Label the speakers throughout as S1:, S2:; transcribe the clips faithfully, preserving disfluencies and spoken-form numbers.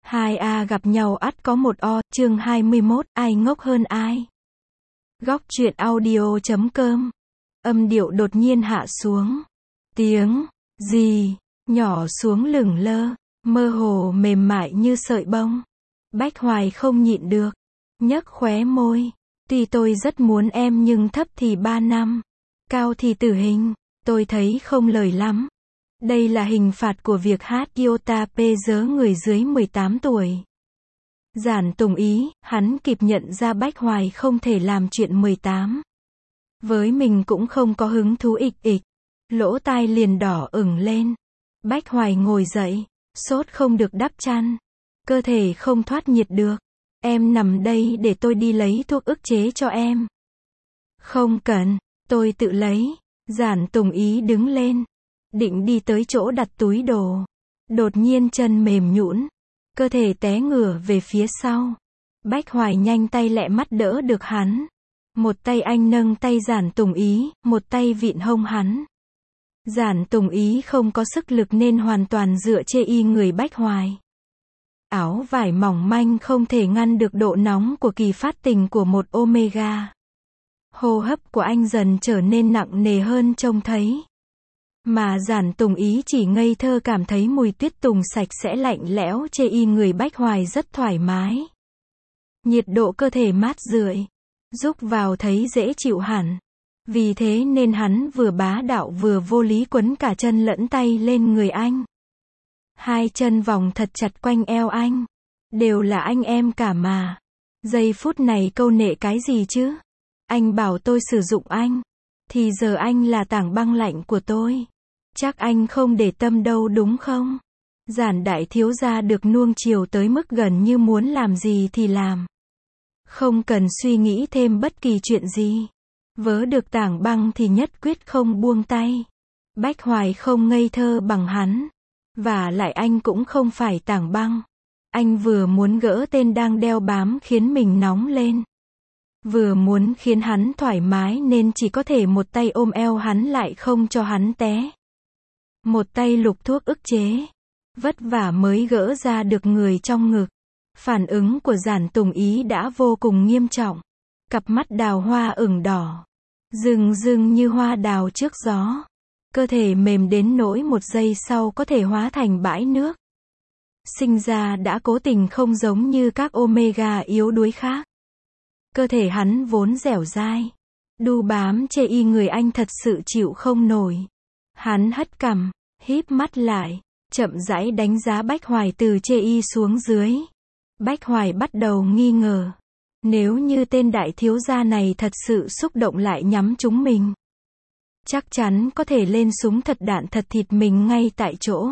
S1: Hai A gặp nhau ắt có một O, chương hai mươi mốt, ai ngốc hơn ai? Góc truyện audio chấm com. Âm điệu đột nhiên hạ xuống. Tiếng gì nhỏ xuống lửng lơ, mơ hồ mềm mại như sợi bông. Bách Hoài không nhịn được, nhấc khóe môi. Tuy tôi rất muốn em nhưng thấp thì ba năm, cao thì tử hình, tôi thấy không lời lắm. Đây là hình phạt của việc hát iota pê dớ người dưới mười tám tuổi. Giản Tùng ý, hắn kịp nhận ra Bách Hoài không thể làm chuyện mười tám. Với mình cũng không có hứng thú ịch ịch. Lỗ tai liền đỏ ửng lên. Bách Hoài ngồi dậy, sốt không được đắp chăn. Cơ thể không thoát nhiệt được. Em nằm đây để tôi đi lấy thuốc ức chế cho em. Không cần, tôi tự lấy. Giản Tùng ý đứng lên. Định đi tới chỗ đặt túi đồ. Đột nhiên chân mềm nhũn, cơ thể té ngửa về phía sau. Bách Hoài nhanh tay lẹ mắt đỡ được hắn. Một tay anh nâng tay Giản Tùng ý, một tay vịn hông hắn. Giản Tùng ý không có sức lực nên hoàn toàn dựa chê y người Bách Hoài. Áo vải mỏng manh không thể ngăn được độ nóng của kỳ phát tình của một Omega. Hô hấp của anh dần trở nên nặng nề hơn trông thấy. Mà Giản Tùng ý chỉ ngây thơ cảm thấy mùi tuyết tùng sạch sẽ lạnh lẽo chê y người Bách Hoài rất thoải mái. Nhiệt độ cơ thể mát rượi, rúc vào thấy dễ chịu hẳn. Vì thế nên hắn vừa bá đạo vừa vô lý quấn cả chân lẫn tay lên người anh. Hai chân vòng thật chặt quanh eo anh. Đều là anh em cả mà. Giây phút này câu nệ cái gì chứ? Anh bảo tôi sử dụng anh. Thì giờ anh là tảng băng lạnh của tôi. Chắc anh không để tâm đâu đúng không? Giản đại thiếu gia được nuông chiều tới mức gần như muốn làm gì thì làm. Không cần suy nghĩ thêm bất kỳ chuyện gì. Vớ được tảng băng thì nhất quyết không buông tay. Bách Hoài không ngây thơ bằng hắn. Và lại anh cũng không phải tảng băng. Anh vừa muốn gỡ tên đang đeo bám khiến mình nóng lên. Vừa muốn khiến hắn thoải mái nên chỉ có thể một tay ôm eo hắn lại không cho hắn té. Một tay lục thuốc ức chế. Vất vả mới gỡ ra được người trong ngực. Phản ứng của Giản Tùng ý đã vô cùng nghiêm trọng. Cặp mắt đào hoa ửng đỏ. Rừng rừng như hoa đào trước gió. Cơ thể mềm đến nỗi một giây sau có thể hóa thành bãi nước. Sinh ra đã cố tình không giống như các Omega yếu đuối khác. Cơ thể hắn vốn dẻo dai. Đu bám chê y người anh thật sự chịu không nổi. Hắn hất cằm, híp mắt lại, chậm rãi đánh giá Bách Hoài từ chê y xuống dưới. Bách Hoài bắt đầu nghi ngờ. Nếu như tên đại thiếu gia này thật sự xúc động lại nhắm trúng mình. Chắc chắn có thể lên súng thật đạn thật thịt mình ngay tại chỗ.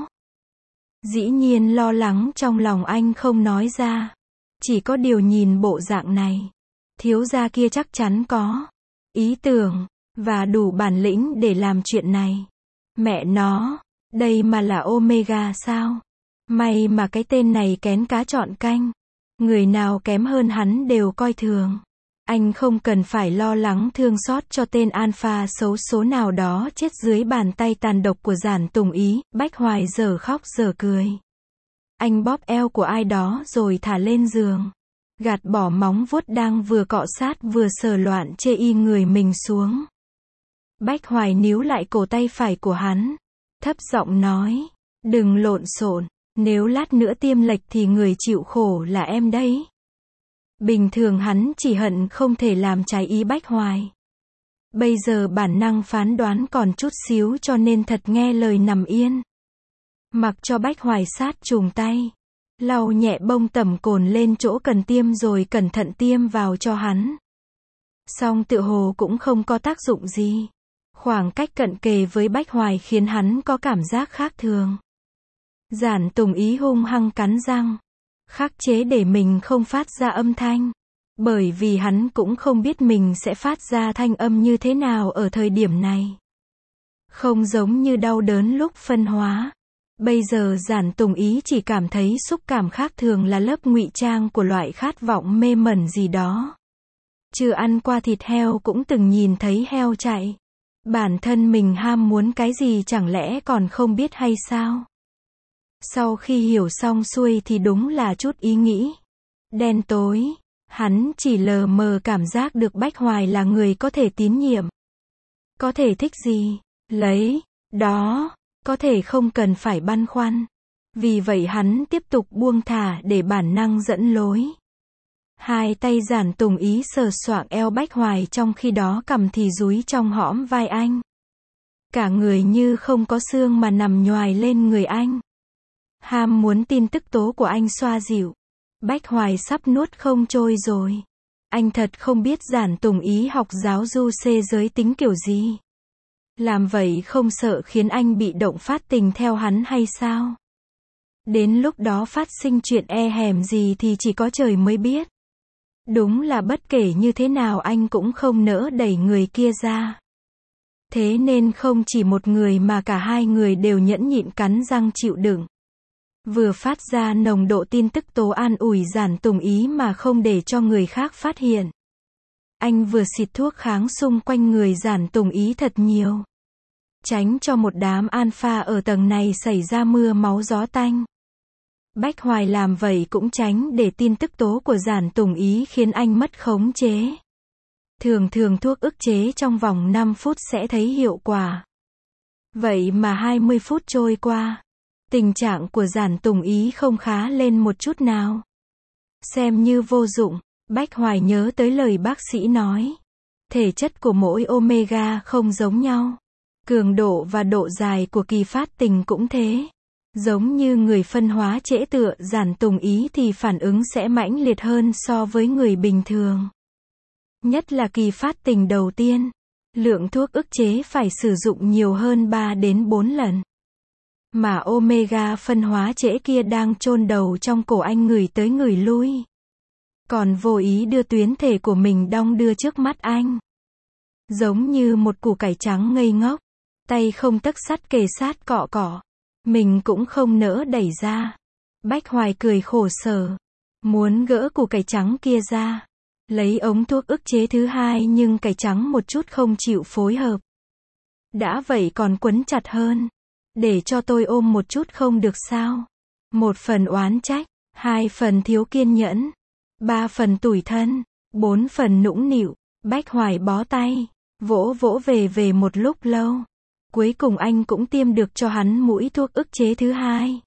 S1: Dĩ nhiên lo lắng trong lòng anh không nói ra. Chỉ có điều nhìn bộ dạng này. Thiếu gia kia chắc chắn có ý tưởng và đủ bản lĩnh để làm chuyện này. Mẹ nó, đây mà là Omega sao? May mà cái tên này kén cá chọn canh. Người nào kém hơn hắn đều coi thường. Anh không cần phải lo lắng thương xót cho tên alpha xấu số nào đó chết dưới bàn tay tàn độc của Giản Tùng ý. Bách Hoài giờ khóc giờ cười. Anh bóp eo của ai đó rồi thả lên giường. Gạt bỏ móng vuốt đang vừa cọ sát vừa sờ loạn chê y người mình xuống. Bách Hoài níu lại cổ tay phải của hắn. Thấp giọng nói. Đừng lộn xộn. Nếu lát nữa tiêm lệch thì người chịu khổ là em đấy. Bình thường hắn chỉ hận không thể làm trái ý Bách Hoài. Bây giờ bản năng phán đoán còn chút xíu cho nên thật nghe lời nằm yên. Mặc cho Bách Hoài sát trùng tay. Lau nhẹ bông tẩm cồn lên chỗ cần tiêm rồi cẩn thận tiêm vào cho hắn. Song tựa hồ cũng không có tác dụng gì. Khoảng cách cận kề với Bách Hoài khiến hắn có cảm giác khác thường. Giản Tùng ý hung hăng cắn răng. Khắc chế để mình không phát ra âm thanh. Bởi vì hắn cũng không biết mình sẽ phát ra thanh âm như thế nào ở thời điểm này. Không giống như đau đớn lúc phân hóa. Bây giờ Giản Tùng ý chỉ cảm thấy xúc cảm khác thường là lớp ngụy trang của loại khát vọng mê mẩn gì đó. Chưa ăn qua thịt heo cũng từng nhìn thấy heo chạy. Bản thân mình ham muốn cái gì chẳng lẽ còn không biết hay sao? Sau khi hiểu xong xuôi thì đúng là chút ý nghĩ đen tối. Hắn chỉ lờ mờ cảm giác được Bách Hoài là người có thể tín nhiệm. Có thể thích gì, lấy, đó, có thể không cần phải băn khoăn. Vì vậy hắn tiếp tục buông thả để bản năng dẫn lối. Hai tay Giản Tùng Ý sờ soạng eo Bách Hoài trong khi đó cằm thì dúi trong hõm vai anh. Cả người như không có xương mà nằm nhoài lên người anh. Ham muốn tin tức tố của anh xoa dịu. Bách Hoài sắp nuốt không trôi rồi. Anh thật không biết Giản Tùng Ý học giáo du xê giới tính kiểu gì. Làm vậy không sợ khiến anh bị động phát tình theo hắn hay sao? Đến lúc đó phát sinh chuyện e hèm gì thì chỉ có trời mới biết. Đúng là bất kể như thế nào anh cũng không nỡ đẩy người kia ra. Thế nên không chỉ một người mà cả hai người đều nhẫn nhịn cắn răng chịu đựng. Vừa phát ra nồng độ tin tức tố an ủi Giản Tùng Ý mà không để cho người khác phát hiện. Anh vừa xịt thuốc kháng xung quanh người Giản Tùng Ý thật nhiều. Tránh cho một đám alpha ở tầng này xảy ra mưa máu gió tanh. Bách Hoài làm vậy cũng tránh để tin tức tố của Giản Tùng Ý khiến anh mất khống chế. Thường thường thuốc ức chế trong vòng năm phút sẽ thấy hiệu quả. Vậy mà hai mươi phút trôi qua. Tình trạng của Giản Tùng Ý không khá lên một chút nào. Xem như vô dụng, Bách Hoài nhớ tới lời bác sĩ nói. Thể chất của mỗi omega không giống nhau. Cường độ và độ dài của kỳ phát tình cũng thế. Giống như người phân hóa trễ tựa Giản Tùng Ý thì phản ứng sẽ mãnh liệt hơn so với người bình thường. Nhất là kỳ phát tình đầu tiên. Lượng thuốc ức chế phải sử dụng nhiều hơn ba đến bốn lần. Mà omega phân hóa trễ kia đang chôn đầu trong cổ anh ngửi tới ngửi lui. Còn vô ý đưa tuyến thể của mình đong đưa trước mắt anh. Giống như một củ cải trắng ngây ngốc. Tay không tấc sắt kề sát cọ cọ. Mình cũng không nỡ đẩy ra. Bách Hoài cười khổ sở. Muốn gỡ củ cải trắng kia ra. Lấy ống thuốc ức chế thứ hai nhưng cải trắng một chút không chịu phối hợp. Đã vậy còn quấn chặt hơn. Để cho tôi ôm một chút không được sao? Một phần oán trách, hai phần thiếu kiên nhẫn, ba phần tủi thân, bốn phần nũng nịu. Bách Hoài bó tay, vỗ vỗ về về một lúc lâu. Cuối cùng anh cũng tiêm được cho hắn mũi thuốc ức chế thứ hai.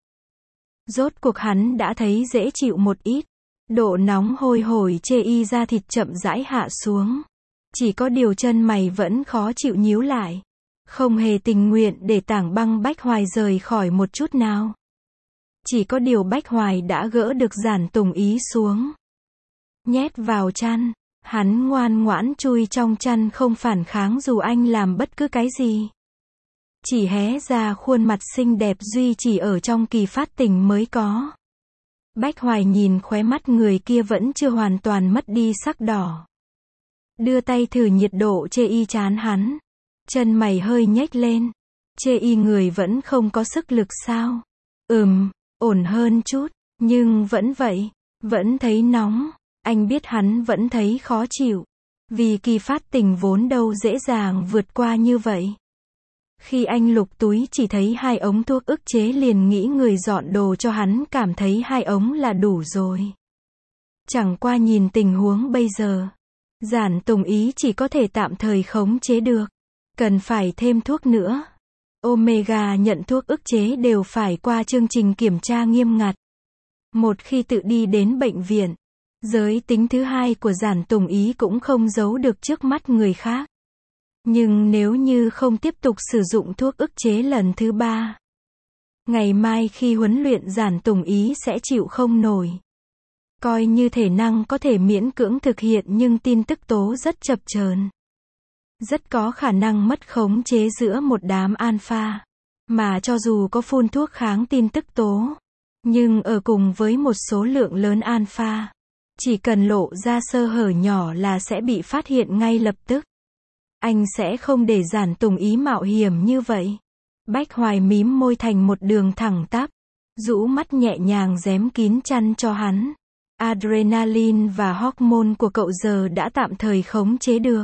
S1: Rốt cuộc hắn đã thấy dễ chịu một ít. Độ nóng hôi hổi chê y da thịt chậm rãi hạ xuống. Chỉ có điều chân mày vẫn khó chịu nhíu lại. Không hề tình nguyện để tảng băng Bách Hoài rời khỏi một chút nào. Chỉ có điều Bách Hoài đã gỡ được Giản Tùng Ý xuống. Nhét vào chăn. Hắn ngoan ngoãn chui trong chăn không phản kháng dù anh làm bất cứ cái gì. Chỉ hé ra khuôn mặt xinh đẹp duy chỉ ở trong kỳ phát tình mới có. Bách Hoài nhìn khóe mắt người kia vẫn chưa hoàn toàn mất đi sắc đỏ. Đưa tay thử nhiệt độ chê y chán hắn. Chân mày hơi nhếch lên. Chê y người vẫn không có sức lực sao? Ừm, ổn hơn chút. Nhưng vẫn vậy. Vẫn thấy nóng. Anh biết hắn vẫn thấy khó chịu. Vì kỳ phát tình vốn đâu dễ dàng vượt qua như vậy. Khi anh lục túi chỉ thấy hai ống thuốc ức chế liền nghĩ người dọn đồ cho hắn cảm thấy hai ống là đủ rồi. Chẳng qua nhìn tình huống bây giờ. Giản Tùng Ý chỉ có thể tạm thời khống chế được. Cần phải thêm thuốc nữa. Omega nhận thuốc ức chế đều phải qua chương trình kiểm tra nghiêm ngặt. Một khi tự đi đến bệnh viện, giới tính thứ hai của Giản Tùng Ý cũng không giấu được trước mắt người khác. Nhưng nếu như không tiếp tục sử dụng thuốc ức chế lần thứ ba, ngày mai khi huấn luyện Giản Tùng Ý sẽ chịu không nổi. Coi như thể năng có thể miễn cưỡng thực hiện nhưng tin tức tố rất chập chờn. Rất có khả năng mất khống chế giữa một đám alpha. Mà cho dù có phun thuốc kháng tin tức tố, nhưng ở cùng với một số lượng lớn alpha, chỉ cần lộ ra sơ hở nhỏ là sẽ bị phát hiện ngay lập tức. Anh sẽ không để Giản Tùng Ý mạo hiểm như vậy. Bách Hoài mím môi thành một đường thẳng tắp, rũ mắt nhẹ nhàng rém kín chăn cho hắn. Adrenaline và hormone của cậu giờ đã tạm thời khống chế được.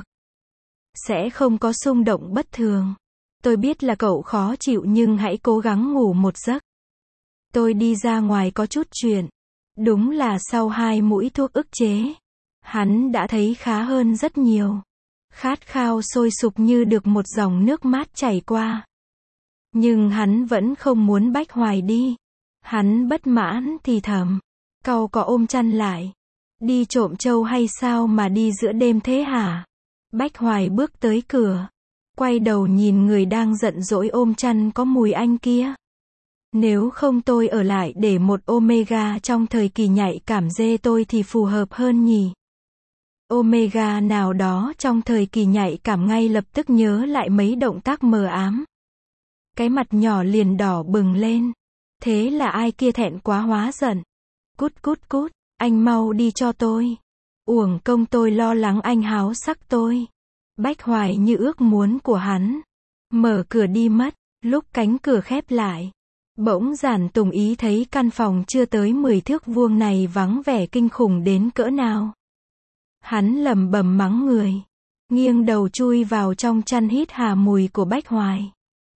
S1: Sẽ không có xung động bất thường. Tôi biết là cậu khó chịu nhưng hãy cố gắng ngủ một giấc. Tôi đi ra ngoài có chút chuyện. Đúng là sau hai mũi thuốc ức chế, hắn đã thấy khá hơn rất nhiều. Khát khao sôi sục như được một dòng nước mát chảy qua. Nhưng hắn vẫn không muốn Bách Hoài đi. Hắn bất mãn thì thầm. Cau có ôm chăn lại. Đi trộm trâu hay sao mà đi giữa đêm thế hả? Bách Hoài bước tới cửa. Quay đầu nhìn người đang giận dỗi ôm chăn có mùi anh kia. Nếu không tôi ở lại để một Omega trong thời kỳ nhạy cảm dê tôi thì phù hợp hơn nhỉ? Omega nào đó trong thời kỳ nhạy cảm ngay lập tức nhớ lại mấy động tác mờ ám. Cái mặt nhỏ liền đỏ bừng lên. Thế là ai kia thẹn quá hóa giận. Cút cút cút, anh mau đi cho tôi. Uổng công tôi lo lắng anh háo sắc tôi. Bách Hoài như ước muốn của hắn. Mở cửa đi mất, lúc cánh cửa khép lại. Bỗng Giản Tùng Ý thấy căn phòng chưa tới mười thước vuông này vắng vẻ kinh khủng đến cỡ nào. Hắn lẩm bẩm mắng người. Nghiêng đầu chui vào trong chăn hít hà mùi của Bách Hoài.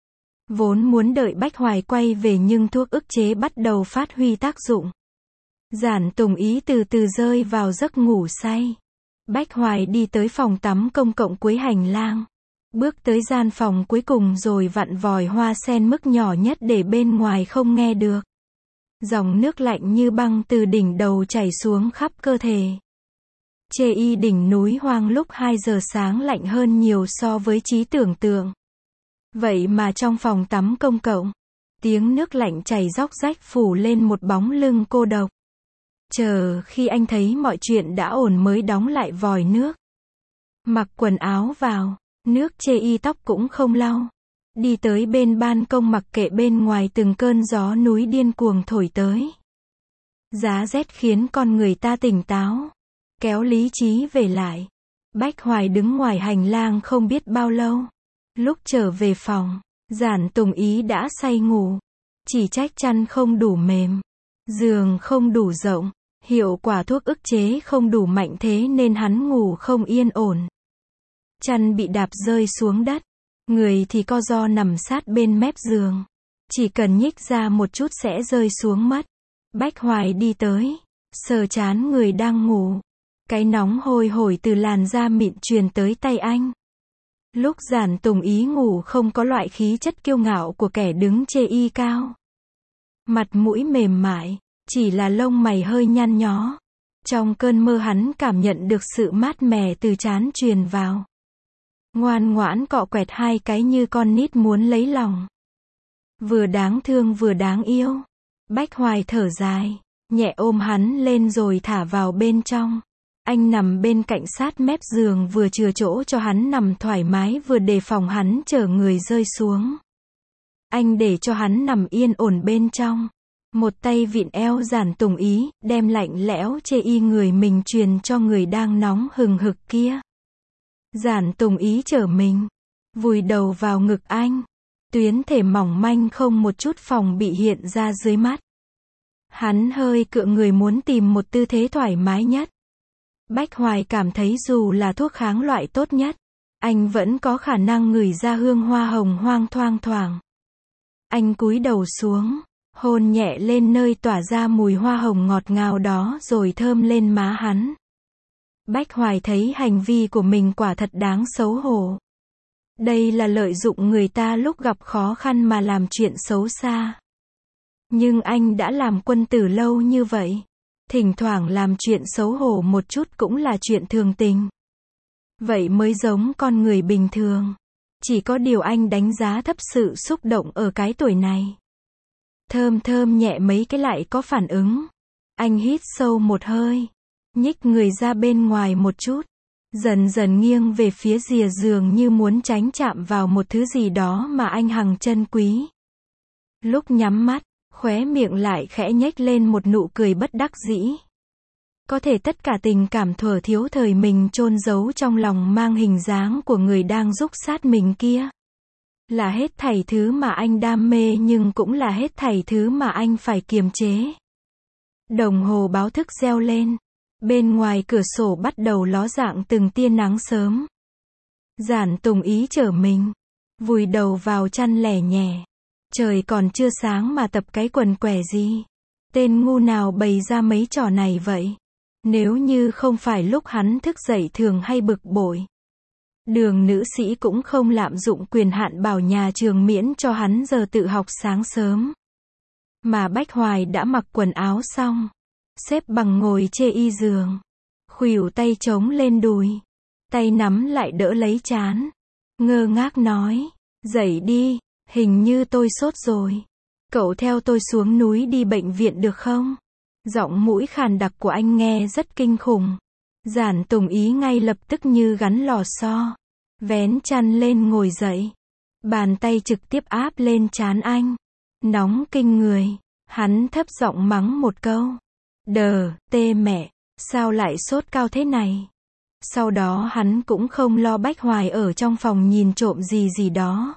S1: Vốn muốn đợi Bách Hoài quay về nhưng thuốc ức chế bắt đầu phát huy tác dụng. Giản Tùng Ý từ từ rơi vào giấc ngủ say. Bách Hoài đi tới phòng tắm công cộng cuối hành lang. Bước tới gian phòng cuối cùng rồi vặn vòi hoa sen mức nhỏ nhất để bên ngoài không nghe được. Dòng nước lạnh như băng từ đỉnh đầu chảy xuống khắp cơ thể. Chê y đỉnh núi hoang lúc hai giờ sáng lạnh hơn nhiều so với trí tưởng tượng. Vậy mà trong phòng tắm công cộng, tiếng nước lạnh chảy róc rách phủ lên một bóng lưng cô độc. Chờ khi anh thấy mọi chuyện đã ổn mới đóng lại vòi nước. Mặc quần áo vào, nước chê y tóc cũng không lau. Đi tới bên ban công mặc kệ bên ngoài từng cơn gió núi điên cuồng thổi tới. Giá rét khiến con người ta tỉnh táo. Kéo lý trí về lại. Bách Hoài đứng ngoài hành lang không biết bao lâu. Lúc trở về phòng, Giản Tùng Ý đã say ngủ. Chỉ trách chăn không đủ mềm. Giường không đủ rộng. Hiệu quả thuốc ức chế không đủ mạnh thế nên hắn ngủ không yên ổn. Chăn bị đạp rơi xuống đất. Người thì co ro nằm sát bên mép giường. Chỉ cần nhích ra một chút sẽ rơi xuống mất. Bách Hoài đi tới. Sờ chán người đang ngủ. Cái nóng hôi hổi từ làn da mịn truyền tới tay anh. Lúc Giản Tùng Ý ngủ không có loại khí chất kiêu ngạo của kẻ đứng chê y cao. Mặt mũi mềm mại, chỉ là lông mày hơi nhăn nhó. Trong cơn mơ hắn cảm nhận được sự mát mẻ từ trán truyền vào. Ngoan ngoãn cọ quẹt hai cái như con nít muốn lấy lòng. Vừa đáng thương vừa đáng yêu. Bách Hoài thở dài, nhẹ ôm hắn lên rồi thả vào bên trong. Anh nằm bên cạnh sát mép giường vừa chừa chỗ cho hắn nằm thoải mái vừa đề phòng hắn chở người rơi xuống. Anh để cho hắn nằm yên ổn bên trong. Một tay vịn eo Giản Tùng Ý, đem lạnh lẽo chê y người mình truyền cho người đang nóng hừng hực kia. Giản Tùng Ý trở mình, vùi đầu vào ngực anh. Tuyến thể mỏng manh không một chút phòng bị hiện ra dưới mắt. Hắn hơi cựa người muốn tìm một tư thế thoải mái nhất. Bách Hoài cảm thấy dù là thuốc kháng loại tốt nhất, anh vẫn có khả năng ngửi ra hương hoa hồng hoang thoang thoảng. Anh cúi đầu xuống, hôn nhẹ lên nơi tỏa ra mùi hoa hồng ngọt ngào đó rồi thơm lên má hắn. Bách Hoài thấy hành vi của mình quả thật đáng xấu hổ. Đây là lợi dụng người ta lúc gặp khó khăn mà làm chuyện xấu xa. Nhưng anh đã làm quân tử lâu như vậy. Thỉnh thoảng làm chuyện xấu hổ một chút cũng là chuyện thường tình. Vậy mới giống con người bình thường. Chỉ có điều anh đánh giá thấp sự xúc động ở cái tuổi này. Thơm thơm nhẹ mấy cái lại có phản ứng. Anh hít sâu một hơi. Nhích người ra bên ngoài một chút. Dần dần nghiêng về phía rìa giường như muốn tránh chạm vào một thứ gì đó mà anh hằng trân quý. Lúc nhắm mắt, khóe miệng lại khẽ nhếch lên một nụ cười bất đắc dĩ. Có thể tất cả tình cảm thuở thiếu thời mình chôn giấu trong lòng mang hình dáng của người đang rúc sát mình kia. Là hết thảy thứ mà anh đam mê nhưng cũng là hết thảy thứ mà anh phải kiềm chế. Đồng hồ báo thức reo lên. Bên ngoài cửa sổ bắt đầu ló dạng từng tia nắng sớm. Giản Tùng Ý trở mình, vùi đầu vào chăn lẻ nhẹ. Trời còn chưa sáng mà tập cái quần què gì? Tên ngu nào bày ra mấy trò này vậy? Nếu như không phải lúc hắn thức dậy thường hay bực bội, Đường nữ sĩ cũng không lạm dụng quyền hạn bảo nhà trường miễn cho hắn giờ tự học sáng sớm. Mà Bách Hoài đã mặc quần áo xong, xếp bằng ngồi chê y giường, khuỷu tay chống lên đùi, tay nắm lại đỡ lấy trán, ngơ ngác nói, dậy đi, hình như tôi sốt rồi. Cậu theo tôi xuống núi đi bệnh viện được không? Giọng mũi khàn đặc của anh nghe rất kinh khủng. Giản Tùng Ý ngay lập tức như gắn lò xo, vén chăn lên ngồi dậy. Bàn tay trực tiếp áp lên trán anh. Nóng kinh người. Hắn thấp giọng mắng một câu. Đờ, tê mẹ, sao lại sốt cao thế này? Sau đó hắn cũng không lo Bách Hoài ở trong phòng nhìn trộm gì gì đó.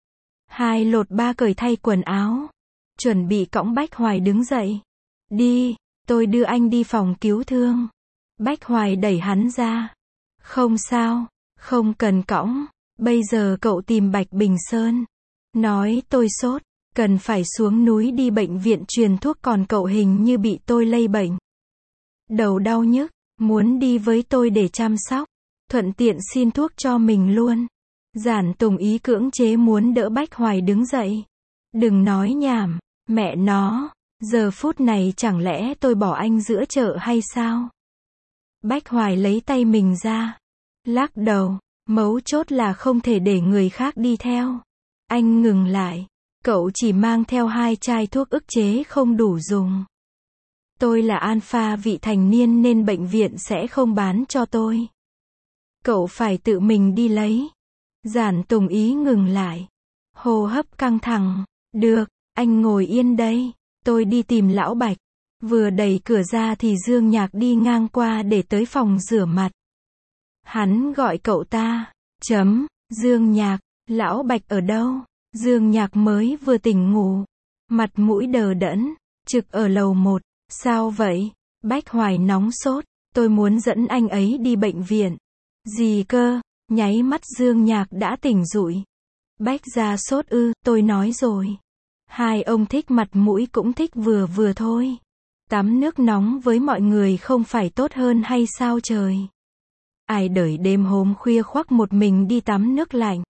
S1: Hai lột ba cởi thay quần áo, chuẩn bị cõng Bách Hoài đứng dậy. Đi, tôi đưa anh đi phòng cứu thương. Bách Hoài đẩy hắn ra. Không sao, không cần cõng, bây giờ cậu tìm Bạch Bình Sơn. Nói tôi sốt, cần phải xuống núi đi bệnh viện truyền thuốc, còn cậu hình như bị tôi lây bệnh. Đầu đau nhức, muốn đi với tôi để chăm sóc, thuận tiện xin thuốc cho mình luôn. Giản Tùng Ý cưỡng chế muốn đỡ Bách Hoài đứng dậy. Đừng nói nhảm, mẹ nó, giờ phút này chẳng lẽ tôi bỏ anh giữa chợ hay sao? Bách Hoài lấy tay mình ra, lắc đầu, mấu chốt là không thể để người khác đi theo. Anh ngừng lại, cậu chỉ mang theo hai chai thuốc ức chế không đủ dùng. Tôi là alpha vị thành niên nên bệnh viện sẽ không bán cho tôi. Cậu phải tự mình đi lấy. Giản Tùng Ý ngừng lại, hô hấp căng thẳng. Được, anh ngồi yên đây, tôi đi tìm lão Bạch. Vừa đẩy cửa ra thì Dương Nhạc đi ngang qua để tới phòng rửa mặt. Hắn gọi cậu ta. Chấm, Dương Nhạc, lão Bạch ở đâu? Dương Nhạc mới vừa tỉnh ngủ, mặt mũi đờ đẫn, trực ở lầu một. Sao vậy? Bách Hoài nóng sốt, tôi muốn dẫn anh ấy đi bệnh viện. Gì cơ? Nháy mắt Dương Nhạc đã tỉnh rụi. Bách gia sốt ư, tôi nói rồi. Hai ông thích mặt mũi cũng thích vừa vừa thôi. Tắm nước nóng với mọi người không phải tốt hơn hay sao trời? Ai đợi đêm hôm khuya khoắt một mình đi tắm nước lạnh?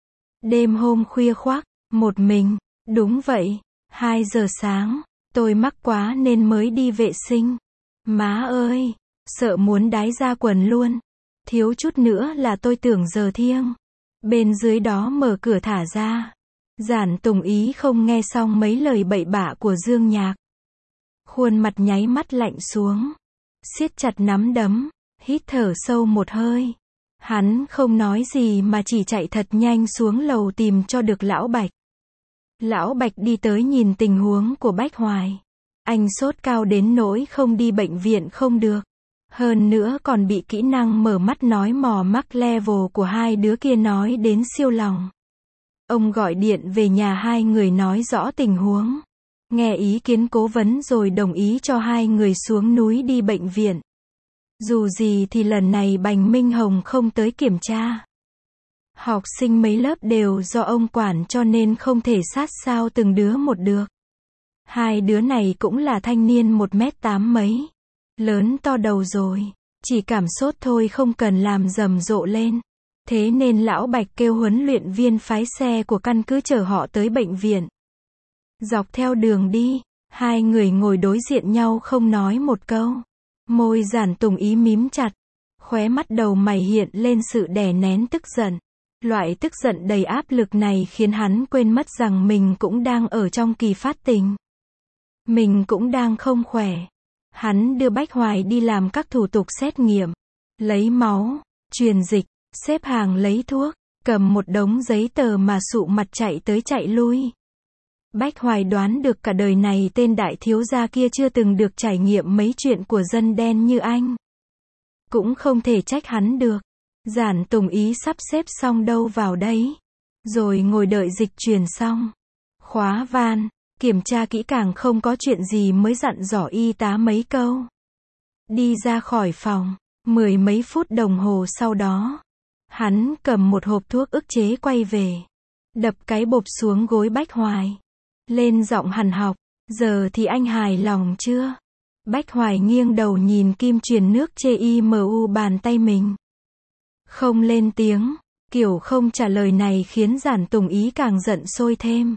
S1: Đêm hôm khuya khoắt, một mình, đúng vậy, hai giờ sáng, tôi mắc quá nên mới đi vệ sinh. Má ơi, sợ muốn đái ra quần luôn. Thiếu chút nữa là tôi tưởng giờ thiêng. Bên dưới đó mở cửa thả ra. Giản Tùng Ý không nghe xong mấy lời bậy bạ của Dương Nhạc. Khuôn mặt nháy mắt lạnh xuống. Siết chặt nắm đấm, hít thở sâu một hơi. Hắn không nói gì mà chỉ chạy thật nhanh xuống lầu tìm cho được lão Bạch. Lão Bạch đi tới nhìn tình huống của Bách Hoài. Anh sốt cao đến nỗi không đi bệnh viện không được. Hơn nữa còn bị kỹ năng mở mắt nói mò mắc level của hai đứa kia nói đến siêu lòng. Ông gọi điện về nhà hai người nói rõ tình huống. Nghe ý kiến cố vấn rồi đồng ý cho hai người xuống núi đi bệnh viện. Dù gì thì lần này Bành Minh Hồng không tới kiểm tra. Học sinh mấy lớp đều do ông quản cho nên không thể sát sao từng đứa một được. Hai đứa này cũng là thanh niên một mét tám mấy. Lớn to đầu rồi. Chỉ cảm sốt thôi không cần làm rầm rộ lên. Thế nên lão Bạch kêu huấn luyện viên phái xe của căn cứ chở họ tới bệnh viện. Dọc theo đường đi, hai người ngồi đối diện nhau không nói một câu. Môi Giản Tùng Ý mím chặt. Khóe mắt đầu mày hiện lên sự đè nén tức giận. Loại tức giận đầy áp lực này khiến hắn quên mất rằng mình cũng đang ở trong kỳ phát tình. Mình cũng đang không khỏe. Hắn đưa Bách Hoài đi làm các thủ tục xét nghiệm, lấy máu, truyền dịch, xếp hàng lấy thuốc, cầm một đống giấy tờ mà sụ mặt chạy tới chạy lui. Bách Hoài đoán được cả đời này tên đại thiếu gia kia chưa từng được trải nghiệm mấy chuyện của dân đen như anh. Cũng không thể trách hắn được. Giản Tùng Ý sắp xếp xong đâu vào đấy. Rồi ngồi đợi dịch truyền xong. Khóa van, kiểm tra kỹ càng không có chuyện gì mới dặn dò y tá mấy câu. Đi ra khỏi phòng, mười mấy phút đồng hồ sau đó. Hắn cầm một hộp thuốc ức chế quay về. Đập cái bộp xuống gối Bách Hoài. Lên giọng hằn học. Giờ thì anh hài lòng chưa? Bách Hoài nghiêng đầu nhìn kim truyền nước chê i mu bàn tay mình. Không lên tiếng. Kiểu không trả lời này khiến Giản Tùng Ý càng giận sôi thêm.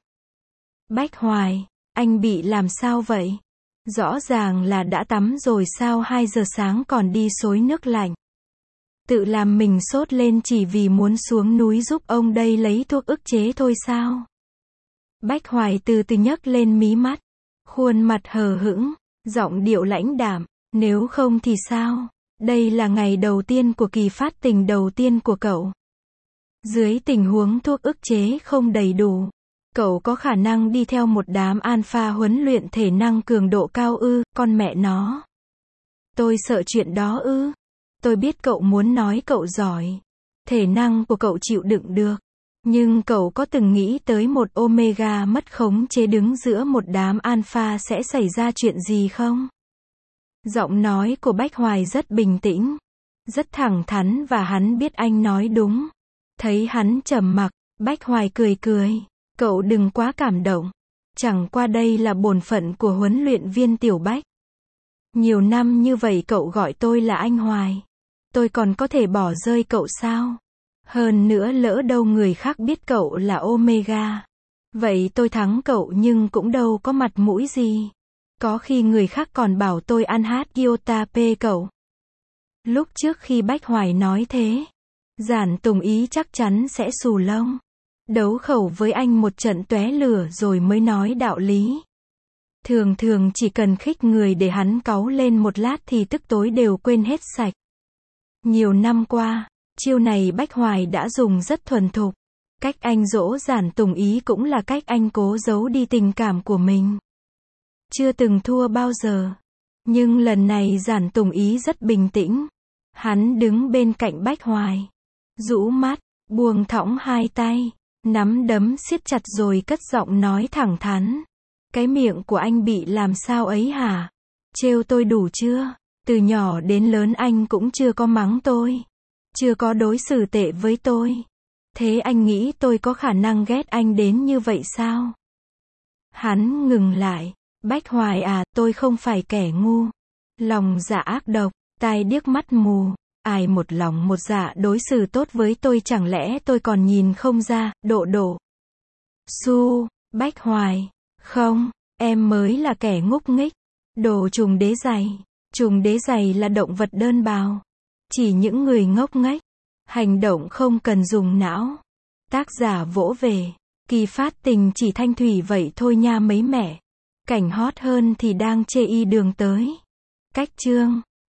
S1: Bách Hoài, anh bị làm sao vậy? Rõ ràng là đã tắm rồi sao hai giờ sáng còn đi xối nước lạnh. Tự làm mình sốt lên chỉ vì muốn xuống núi giúp ông đây lấy thuốc ức chế thôi sao? Bách Hoài từ từ nhấc lên mí mắt. Khuôn mặt hờ hững, giọng điệu lãnh đạm. Nếu không thì sao? Đây là ngày đầu tiên của kỳ phát tình đầu tiên của cậu. Dưới tình huống thuốc ức chế không đầy đủ, cậu có khả năng đi theo một đám alpha huấn luyện thể năng cường độ cao ư, con mẹ nó. Tôi sợ chuyện đó ư. Tôi biết cậu muốn nói cậu giỏi. Thể năng của cậu chịu đựng được. Nhưng cậu có từng nghĩ tới một Omega mất khống chế đứng giữa một đám alpha sẽ xảy ra chuyện gì không? Giọng nói của Bách Hoài rất bình tĩnh, rất thẳng thắn và hắn biết anh nói đúng. Thấy hắn trầm mặc, Bách Hoài cười cười. Cậu đừng quá cảm động. Chẳng qua đây là bổn phận của huấn luyện viên Tiểu Bách. Nhiều năm như vậy cậu gọi tôi là anh Hoài. Tôi còn có thể bỏ rơi cậu sao? Hơn nữa lỡ đâu người khác biết cậu là Omega. Vậy tôi thắng cậu nhưng cũng đâu có mặt mũi gì. Có khi người khác còn bảo tôi ăn hát Iota P cậu. Lúc trước khi Bách Hoài nói thế, Giản Tùng Ý chắc chắn sẽ xù lông. Đấu khẩu với anh một trận tóe lửa rồi mới nói đạo lý. Thường thường chỉ cần khích người để hắn cáu lên một lát thì tức tối đều quên hết sạch. Nhiều năm qua, chiêu này Bách Hoài đã dùng rất thuần thục. Cách anh dỗ Giản Tùng Ý cũng là cách anh cố giấu đi tình cảm của mình. Chưa từng thua bao giờ. Nhưng lần này Giản Tùng Ý rất bình tĩnh. Hắn đứng bên cạnh Bách Hoài. Rũ mắt, buông thõng hai tay. Nắm đấm siết chặt rồi cất giọng nói thẳng thắn. Cái miệng của anh bị làm sao ấy hả? Trêu tôi đủ chưa? Từ nhỏ đến lớn anh cũng chưa có mắng tôi. Chưa có đối xử tệ với tôi. Thế anh nghĩ tôi có khả năng ghét anh đến như vậy sao? Hắn ngừng lại. Bách Hoài à, tôi không phải kẻ ngu. Lòng dạ ác độc, tai điếc mắt mù. Ai một lòng một dạ đối xử tốt với tôi chẳng lẽ tôi còn nhìn không ra, độ độ. Su, Bách Hoài. Không, em mới là kẻ ngốc nghếch. Đồ trùng đế giày. Trùng đế giày là động vật đơn bào. Chỉ những người ngốc nghếch. Hành động không cần dùng não. Tác giả vỗ về. Kỳ phát tình chỉ thanh thủy vậy thôi nha mấy mẹ. Cảnh hot hơn thì đang chê y đường tới. Cách chương.